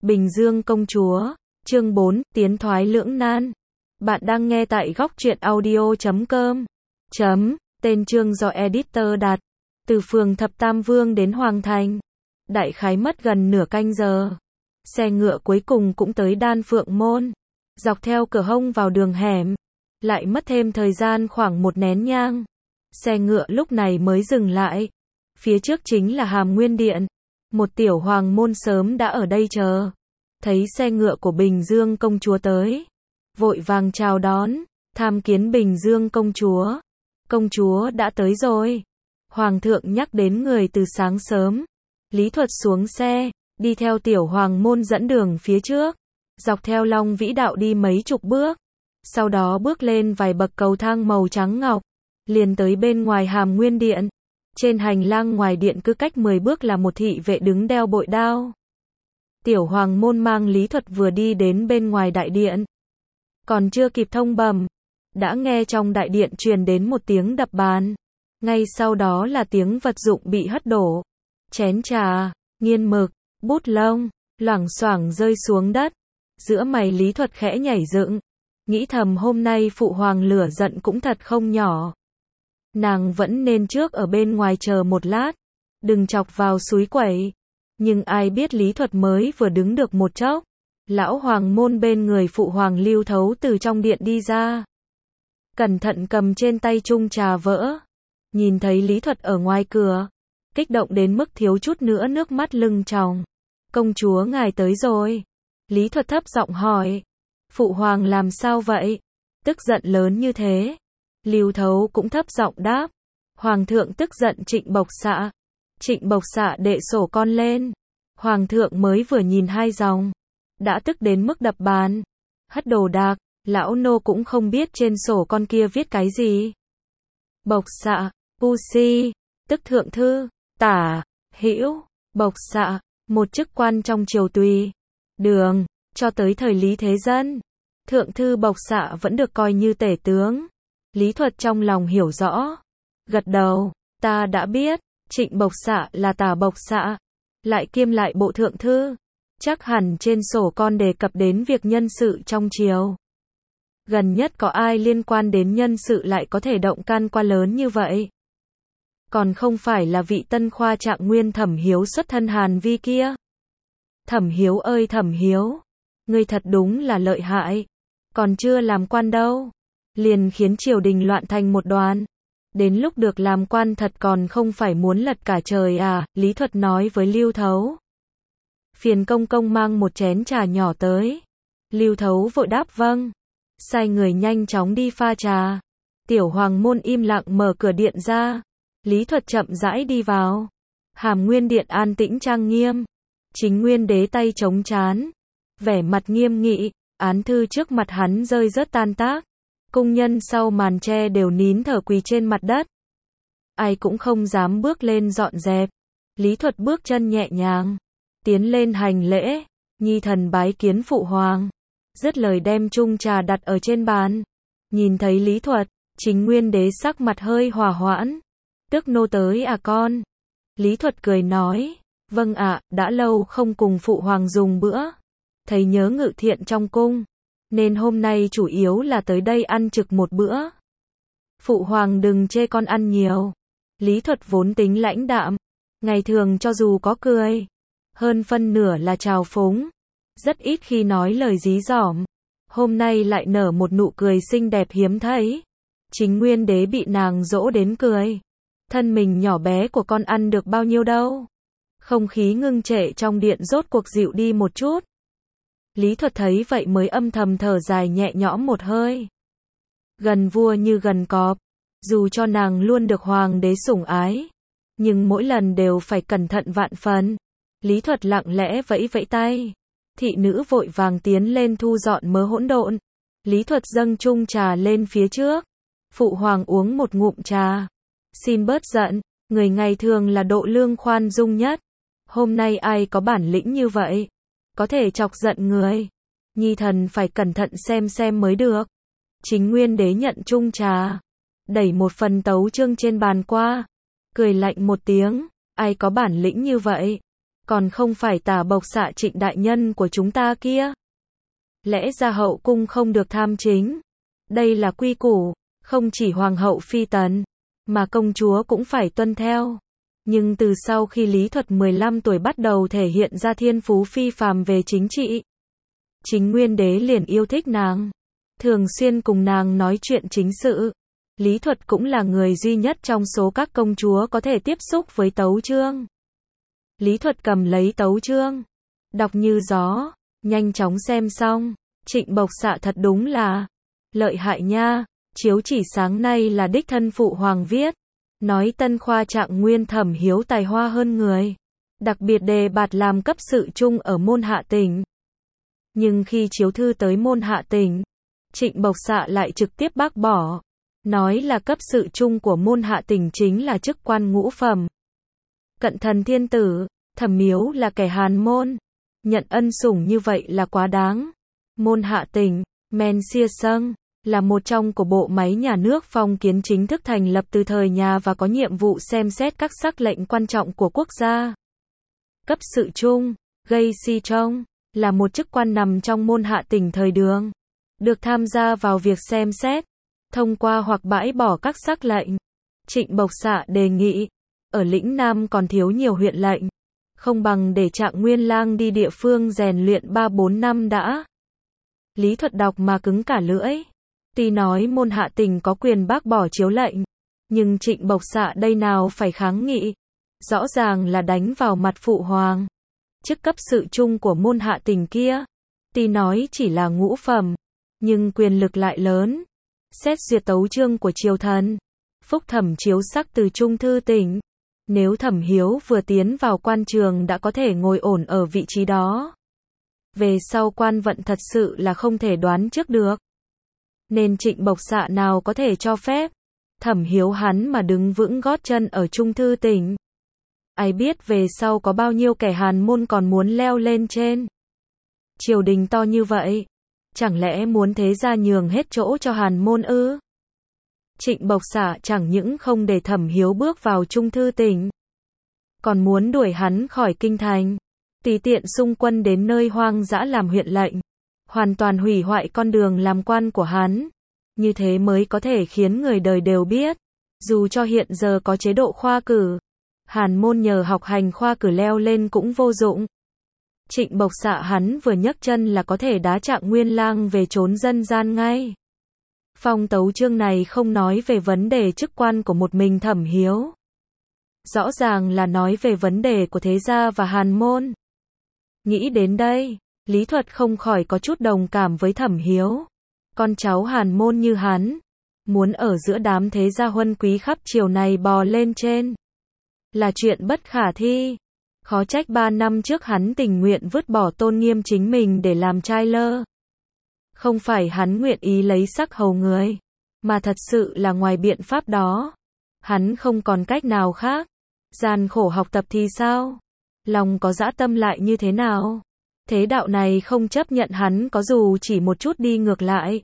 Bình Dương công chúa, chương 4, tiến thoái lưỡng nan. Bạn đang nghe tại góc truyện audio.com. Tên chương do editor đặt. Từ phường Thập Tam Vương đến Hoàng Thành. Đại khái mất gần nửa canh giờ. Xe ngựa cuối cùng cũng tới Đan Phượng Môn. Dọc theo cửa hông vào đường hẻm. Lại mất thêm thời gian khoảng một nén nhang. Xe ngựa lúc này mới dừng lại. Phía trước chính là Hàm Nguyên Điện. Một tiểu hoàng môn sớm đã ở đây chờ. Thấy xe ngựa của Bình Dương công chúa tới. Vội vàng chào đón, tham kiến Bình Dương công chúa. Công chúa đã tới rồi. Hoàng thượng nhắc đến người từ sáng sớm. Lý Thuật xuống xe, đi theo tiểu hoàng môn dẫn đường phía trước. Dọc theo Long Vĩ Đạo đi mấy chục bước. Sau đó bước lên vài bậc cầu thang màu trắng ngọc. Liền tới bên ngoài Hàm Nguyên Điện. Trên hành lang ngoài điện cứ cách 10 bước là một thị vệ đứng đeo bội đao. Tiểu hoàng môn mang Lý Thuật vừa đi đến bên ngoài đại điện. Còn chưa kịp thông bẩm, đã nghe trong đại điện truyền đến một tiếng đập bàn. Ngay sau đó là tiếng vật dụng bị hất đổ. Chén trà, nghiên mực, bút lông, loảng xoảng rơi xuống đất. Giữa mày Lý Thuật khẽ nhảy dựng. Nghĩ thầm hôm nay phụ hoàng lửa giận cũng thật không nhỏ. Nàng vẫn nên trước ở bên ngoài chờ một lát. Đừng chọc vào suối quẩy. Nhưng ai biết Lý Thuật mới vừa đứng được một chốc. Lão hoàng môn bên người phụ hoàng Lưu Thấu từ trong điện đi ra. Cẩn thận cầm trên tay chung trà vỡ. Nhìn thấy Lý Thuật ở ngoài cửa. Kích động đến mức thiếu chút nữa nước mắt lưng tròng. Công chúa ngài tới rồi. Lý Thuật thấp giọng hỏi. Phụ hoàng làm sao vậy? Tức giận lớn như thế. Lưu Thấu cũng thấp giọng đáp. Hoàng thượng tức giận Trịnh Bộc Xạ. Trịnh Bộc Xạ đệ sổ con lên. Hoàng thượng mới vừa nhìn hai dòng. Đã tức đến mức đập bàn. Hất đồ đạc. Lão nô cũng không biết trên sổ con kia viết cái gì. Bộc Xạ, Pusi, tức thượng thư, tả, hữu, Bộc Xạ, một chức quan trong triều tùy. Đường, cho tới thời Lý Thế Dân. Thượng thư Bộc Xạ vẫn được coi như tể tướng. Lý Thuật trong lòng hiểu rõ. Gật đầu, ta đã biết, Trịnh Bộc Xạ là tả Bộc Xạ. Lại kiêm lại bộ thượng thư. Chắc hẳn trên sổ con đề cập đến việc nhân sự trong triều. Gần nhất có ai liên quan đến nhân sự lại có thể động can qua lớn như vậy? Còn không phải là vị tân khoa trạng nguyên Thẩm Hiếu xuất thân Hàn Vi kia. Thẩm Hiếu ơi Thẩm Hiếu, ngươi thật đúng là lợi hại. Còn chưa làm quan đâu. Liền khiến triều đình loạn thành một đoàn. Đến lúc được làm quan thật còn không phải muốn lật cả trời à, Lý Thuật nói với Lưu Thấu. Phiền công công mang một chén trà nhỏ tới. Lưu Thấu vội đáp vâng. Sai người nhanh chóng đi pha trà. Tiểu hoàng môn im lặng mở cửa điện ra. Lý Thuật chậm rãi đi vào. Hàm Nguyên Điện an tĩnh trang nghiêm. Chính Nguyên Đế tay chống trán. Vẻ mặt nghiêm nghị. Án thư trước mặt hắn rơi rớt tan tác. Cung nhân sau màn tre đều nín thở quỳ trên mặt đất. Ai cũng không dám bước lên dọn dẹp. Lý Thuật bước chân nhẹ nhàng. Tiến lên hành lễ. Nhi thần bái kiến phụ hoàng. Dứt lời đem chung trà đặt ở trên bàn. Nhìn thấy Lý Thuật, Chính Nguyên Đế sắc mặt hơi hòa hoãn. Tước nô tới à con? Lý Thuật cười nói. Vâng ạ, đã lâu không cùng phụ hoàng dùng bữa. Thấy nhớ ngự thiện trong cung. Nên hôm nay chủ yếu là tới đây ăn trực một bữa. Phụ hoàng đừng chê con ăn nhiều. Lý Thuật vốn tính lãnh đạm. Ngày thường cho dù có cười. Hơn phân nửa là trào phúng. Rất ít khi nói lời dí dỏm. Hôm nay lại nở một nụ cười xinh đẹp hiếm thấy. Chính Nguyên Đế bị nàng dỗ đến cười. Thân mình nhỏ bé của con ăn được bao nhiêu đâu. Không khí ngưng trệ trong điện rốt cuộc dịu đi một chút. Lý Thuật thấy vậy mới âm thầm thở dài nhẹ nhõm một hơi. Gần vua như gần cọp. Dù cho nàng luôn được hoàng đế sủng ái. Nhưng mỗi lần đều phải cẩn thận vạn phần. Lý Thuật lặng lẽ vẫy vẫy tay. Thị nữ vội vàng tiến lên thu dọn mớ hỗn độn. Lý Thuật dâng chung trà lên phía trước. Phụ hoàng uống một ngụm trà. Xin bớt giận, người ngày thường là độ lương khoan dung nhất. Hôm nay ai có bản lĩnh như vậy? Có thể chọc giận người. Nhi thần phải cẩn thận xem mới được. Chính Nguyên Đế nhận chung trà. Đẩy một phần tấu chương trên bàn qua. Cười lạnh một tiếng. Ai có bản lĩnh như vậy? Còn không phải Tả Bộc Xạ Trịnh đại nhân của chúng ta kia. Lẽ ra hậu cung không được tham chính. Đây là quy củ, không chỉ hoàng hậu phi tần, mà công chúa cũng phải tuân theo. Nhưng từ sau khi Lý Thuật 15 tuổi bắt đầu thể hiện ra thiên phú phi phàm về chính trị, Chính Nguyên Đế liền yêu thích nàng, thường xuyên cùng nàng nói chuyện chính sự. Lý Thuật cũng là người duy nhất trong số các công chúa có thể tiếp xúc với tấu chương. Lý Thuật cầm lấy tấu chương, đọc như gió, nhanh chóng xem xong. Trịnh Bộc Xạ thật đúng là lợi hại nha, chiếu chỉ sáng nay là đích thân phụ hoàng viết, nói Tân Khoa Trạng Nguyên Thẩm Hiếu tài hoa hơn người, đặc biệt đề bạt làm cấp sự trung ở môn Hạ Tỉnh. Nhưng khi chiếu thư tới môn Hạ Tỉnh, Trịnh Bộc Xạ lại trực tiếp bác bỏ, nói là cấp sự trung của môn Hạ Tỉnh chính là chức quan ngũ phẩm. Cận thần thiên tử, Thẩm Miếu là kẻ hàn môn, nhận ân sủng như vậy là quá đáng. Môn Hạ Tỉnh, Men Sia Sâng, là một trong của bộ máy nhà nước phong kiến chính thức thành lập từ thời nhà và có nhiệm vụ xem xét các sắc lệnh quan trọng của quốc gia. Cấp sự trung, Gây Si Trong, là một chức quan nằm trong môn Hạ Tỉnh thời Đường, được tham gia vào việc xem xét, thông qua hoặc bãi bỏ các sắc lệnh. Trịnh Bộc Xạ đề nghị, ở lĩnh Nam còn thiếu nhiều huyện lệnh, không bằng để Trạng Nguyên Lang đi địa phương rèn luyện 3-4 năm đã. Lý Thuật đọc mà cứng cả lưỡi. Tuy nói môn Hạ Tỉnh có quyền bác bỏ chiếu lệnh, nhưng Trịnh Bộc Xạ đây nào phải kháng nghị. Rõ ràng là đánh vào mặt phụ hoàng. Chức cấp sự trung của môn Hạ Tỉnh kia, tuy nói chỉ là ngũ phẩm, nhưng quyền lực lại lớn. Xét duyệt tấu chương của triều thần, phúc thẩm chiếu sắc từ Trung Thư Tỉnh. Nếu Thẩm Hiếu vừa tiến vào quan trường đã có thể ngồi ổn ở vị trí đó, về sau quan vận thật sự là không thể đoán trước được. Nên Trịnh Bộc Xạ nào có thể cho phép Thẩm Hiếu hắn mà đứng vững gót chân ở Trung Thư Tỉnh. Ai biết về sau có bao nhiêu kẻ hàn môn còn muốn leo lên trên. Triều đình to như vậy, chẳng lẽ muốn thế gia nhường hết chỗ cho hàn môn ư? Trịnh Bộc Xạ chẳng những không để Thẩm Hiếu bước vào Trung Thư Tỉnh, còn muốn đuổi hắn khỏi kinh thành, tùy tiện xung quân đến nơi hoang dã làm huyện lệnh, hoàn toàn hủy hoại con đường làm quan của hắn. Như thế mới có thể khiến người đời đều biết, dù cho hiện giờ có chế độ khoa cử, hàn môn nhờ học hành khoa cử leo lên cũng vô dụng. Trịnh Bộc Xạ hắn vừa nhấc chân là có thể đá Trạng Nguyên Lang về chốn dân gian ngay. Phong tấu chương này không nói về vấn đề chức quan của một mình Thẩm Hiếu, rõ ràng là nói về vấn đề của thế gia và hàn môn. Nghĩ đến đây, Lý Thuật không khỏi có chút đồng cảm với Thẩm Hiếu. Con cháu hàn môn như hắn, muốn ở giữa đám thế gia huân quý khắp triều này bò lên trên, là chuyện bất khả thi. Khó trách 3 năm trước hắn tình nguyện vứt bỏ tôn nghiêm chính mình để làm trai lơ. Không phải hắn nguyện ý lấy sắc hầu người, mà thật sự là ngoài biện pháp đó, hắn không còn cách nào khác. Gian khổ học tập thì sao? Lòng có dã tâm lại như thế nào? Thế đạo này không chấp nhận hắn có dù chỉ một chút đi ngược lại.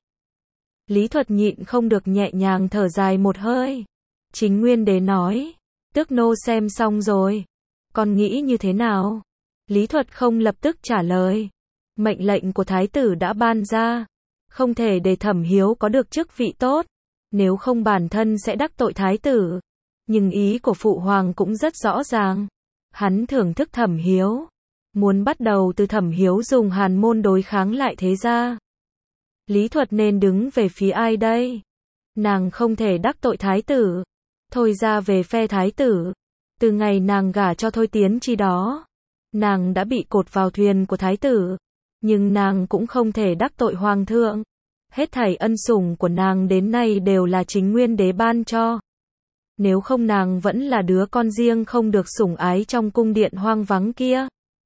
Lý Thuật nhịn không được nhẹ nhàng thở dài một hơi. Chính Nguyên Đế nói, tước nô xem xong rồi, con nghĩ như thế nào? Lý Thuật không lập tức trả lời. Mệnh lệnh của thái tử đã ban ra, không thể để Thẩm Hiếu có được chức vị tốt, nếu không bản thân sẽ đắc tội thái tử. Nhưng ý của phụ hoàng cũng rất rõ ràng, hắn thưởng thức Thẩm Hiếu, muốn bắt đầu từ Thẩm Hiếu dùng hàn môn đối kháng lại thế gia. Lý Thuật nên đứng về phía ai đây? Nàng không thể đắc tội thái tử, thôi ra về phe thái tử. Từ ngày nàng gả cho Thôi Tiến Chi đó, nàng đã bị cột vào thuyền của thái tử, nhưng nàng cũng không thể đắc tội hoàng thượng. Hết thảy ân sủng của nàng đến nay đều là Chính Nguyên Đế ban cho. Nếu không nàng vẫn là đứa con riêng không được sủng ái trong cung điện hoang vắng kia.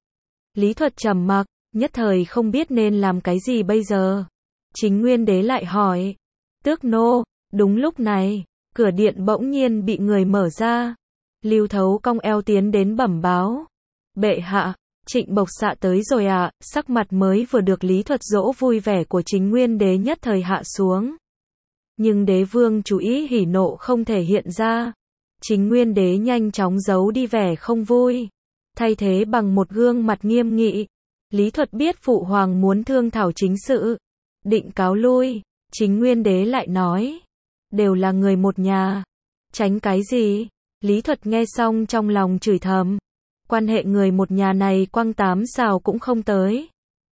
Lý Thuật trầm mặc, nhất thời không biết nên làm cái gì bây giờ. Chính Nguyên Đế lại hỏi, tước nô. Đúng lúc này, cửa điện bỗng nhiên bị người mở ra. Lưu Thấu cong eo tiến đến bẩm báo, bệ hạ, Trịnh Bộc Xạ tới rồi ạ. Sắc mặt mới vừa được Lý Thuật dỗ vui vẻ của Chính Nguyên Đế nhất thời hạ xuống. Nhưng đế vương chú ý hỉ nộ không thể hiện ra. Chính Nguyên Đế nhanh chóng giấu đi vẻ không vui. thay thế bằng một gương mặt nghiêm nghị. Lý Thuật biết phụ hoàng muốn thương thảo chính sự, định cáo lui, Chính Nguyên Đế lại nói, đều là người một nhà, tránh cái gì? Lý Thuật nghe xong trong lòng chửi thầm, quan hệ người một nhà này quăng 8 sào cũng không tới.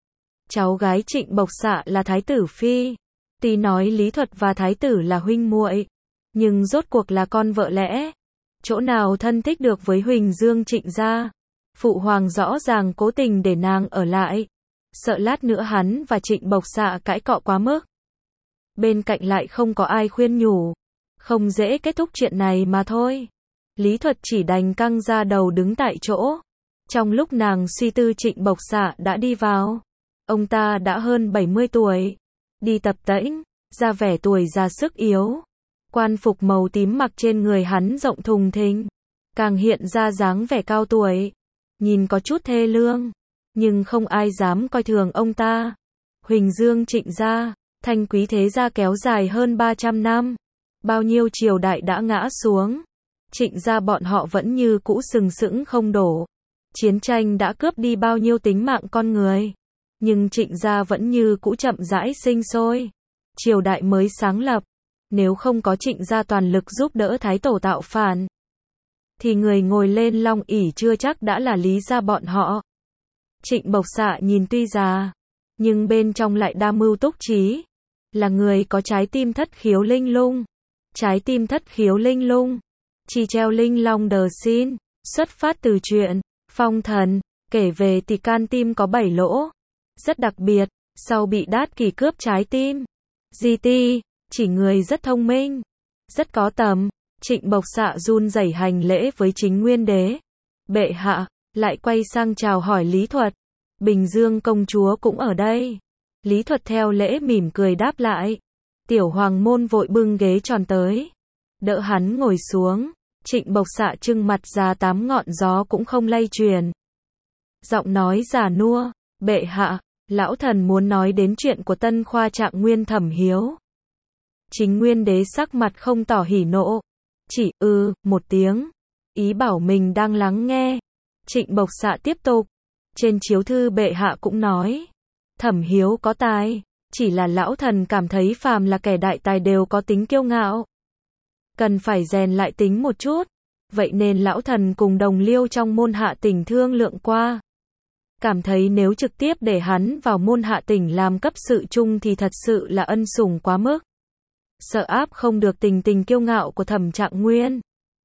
Cháu gái Trịnh Bộc Xạ là thái tử phi, tuy nói Lý Thuật và thái tử là huynh muội, nhưng rốt cuộc là con vợ lẽ, chỗ nào thân thích được với Huỳnh Dương Trịnh gia. Phụ hoàng rõ ràng cố tình để nàng ở lại, sợ lát nữa hắn và Trịnh Bộc Xạ cãi cọ quá mức. Bên cạnh lại không có ai khuyên nhủ, không dễ kết thúc chuyện này mà thôi. Lý Thuật chỉ đành căng ra đầu đứng tại chỗ. Trong lúc nàng suy tư, Trịnh Bộc Xạ đã đi vào. Ông ta đã hơn 70 tuổi, đi tập tễnh, ra vẻ tuổi già sức yếu. Quan phục màu tím mặc trên người hắn rộng thùng thình, càng hiện ra dáng vẻ cao tuổi, nhìn có chút thê lương, nhưng không ai dám coi thường ông ta. Huỳnh Dương Trịnh gia, thanh quý thế gia kéo dài hơn 300 năm, bao nhiêu triều đại đã ngã xuống, Trịnh gia bọn họ vẫn như cũ sừng sững không đổ. Chiến tranh đã cướp đi bao nhiêu tính mạng con người, nhưng Trịnh gia vẫn như cũ chậm rãi sinh sôi. Triều đại mới sáng lập, nếu không có Trịnh gia toàn lực giúp đỡ thái tổ tạo phản, thì người ngồi lên long ỷ chưa chắc đã là Lý gia bọn họ. Trịnh Bộc Xạ nhìn tuy già, nhưng bên trong lại đa mưu túc trí, là người có trái tim thất khiếu linh lung. Trái tim thất khiếu linh lung, chi treo linh long đờ xin, xuất phát từ chuyện Phong Thần, kể về thì can tim có 7 lỗ, rất đặc biệt, sau bị Đát Kỷ cướp trái tim. GT, chỉ người rất thông minh, rất có tầm. Trịnh Bộc Xạ run rẩy hành lễ với Chính Nguyên Đế. Bệ hạ, lại quay sang chào hỏi Lý Thuật. Bình Dương công chúa cũng ở đây. Lý Thuật theo lễ mỉm cười đáp lại. Tiểu hoàng môn vội bưng ghế tròn tới, đỡ hắn ngồi xuống. Trịnh Bộc Xạ trưng mặt ra 8 ngọn gió cũng không lay chuyển. Giọng nói già nua, bệ hạ, lão thần muốn nói đến chuyện của tân khoa Trạng Nguyên Thẩm Hiếu. Chính Nguyên Đế sắc mặt không tỏ hỉ nộ, chỉ một tiếng, ý bảo mình đang lắng nghe. Trịnh Bộc Xạ tiếp tục, trên chiếu thư bệ hạ cũng nói, Thẩm Hiếu có tài, chỉ là lão thần cảm thấy phàm là kẻ đại tài đều có tính kiêu ngạo, cần phải rèn lại tính một chút. Vậy nên lão thần cùng đồng liêu trong môn Hạ Tỉnh thương lượng qua, cảm thấy nếu trực tiếp để hắn vào môn Hạ Tỉnh làm cấp sự chung thì thật sự là ân sủng quá mức, sợ áp không được tình kiêu ngạo của Thẩm Trạng Nguyên.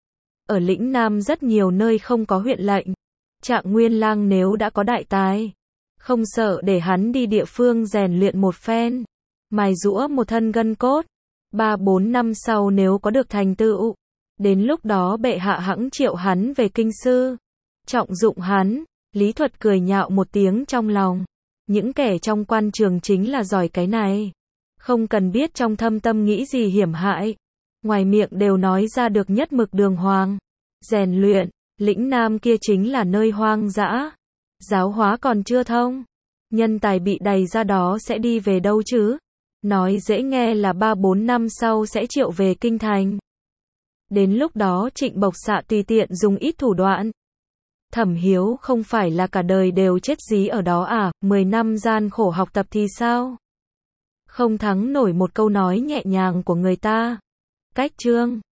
Ở lĩnh Nam rất nhiều nơi không có huyện lệnh, Trạng Nguyên lang nếu đã có đại tài, không sợ để hắn đi địa phương rèn luyện một phen, mài giũa một thân gân cốt, 3-4 năm sau nếu có được thành tựu, đến lúc đó bệ hạ hẵng triệu hắn về kinh sư, trọng dụng hắn. Lý Thuật cười nhạo một tiếng trong lòng, những kẻ trong quan trường chính là giỏi cái này, không cần biết trong thâm tâm nghĩ gì hiểm hại, ngoài miệng đều nói ra được nhất mực đường hoàng. Rèn luyện, lĩnh Nam kia chính là nơi hoang dã, giáo hóa còn chưa thông, nhân tài bị đày ra đó sẽ đi về đâu chứ? Nói dễ nghe là 3-4 năm sau sẽ triệu về kinh thành. Đến lúc đó Trịnh Bộc Xạ tùy tiện dùng ít thủ đoạn. Thẩm Hiếu không phải là cả đời đều chết dí ở đó à, 10 năm gian khổ học tập thì sao? Không thắng nổi một câu nói nhẹ nhàng của người ta. Cách chương